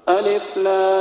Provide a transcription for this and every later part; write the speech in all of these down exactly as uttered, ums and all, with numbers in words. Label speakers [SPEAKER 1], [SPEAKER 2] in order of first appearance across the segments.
[SPEAKER 1] ألف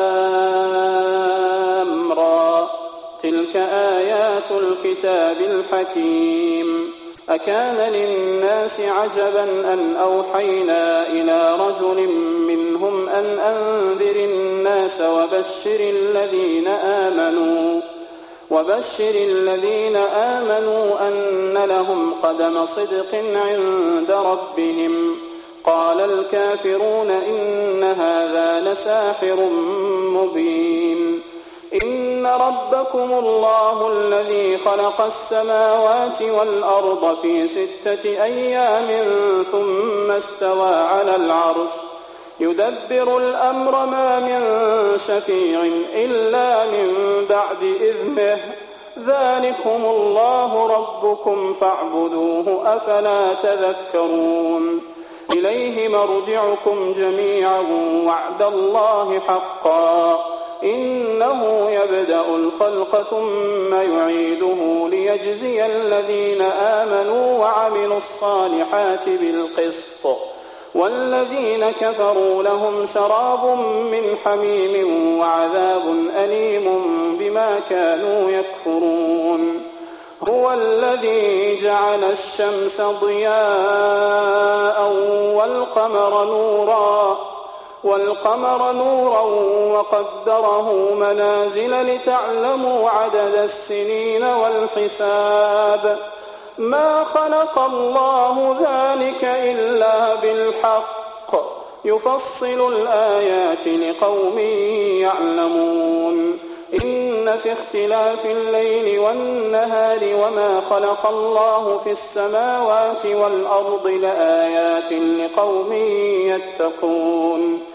[SPEAKER 1] لام را تلك آيات الكتاب الحكيم أكان للناس عجبا أن أوحينا إلى رجل منهم أن أنذر الناس وبشر الذين آمنوا وبشر الذين آمنوا أن لهم قدم صدق عند ربهم قال الكافرون إن هذا لساحر مبين إن ربكم الله الذي خلق السماوات والأرض في ستة أيام ثم استوى على العرش يدبر الأمر ما من شفيع إلا من بعد إذنه ذلكم الله ربكم فاعبدوه أفلا تذكرون إليه مرجعكم جميعا وعد الله حقا إنه يبدأ الخلق ثم يعيده ليجزي الذين آمنوا وعملوا الصالحات بالقسط والذين كفروا لهم شراب من حميم وعذاب أليم بما كانوا يكفرون هو الذي جعل الشمس ضياء والقمر نورا والقمر نورا وقدره منازل لتعلموا عدد السنين والحساب ما خلق الله ذلك إلا بالحق يفصل الآيات لقوم يعلمون إن في اختلاف الليل والنهار وما خلق الله في السماوات والأرض لآيات لقوم يتقون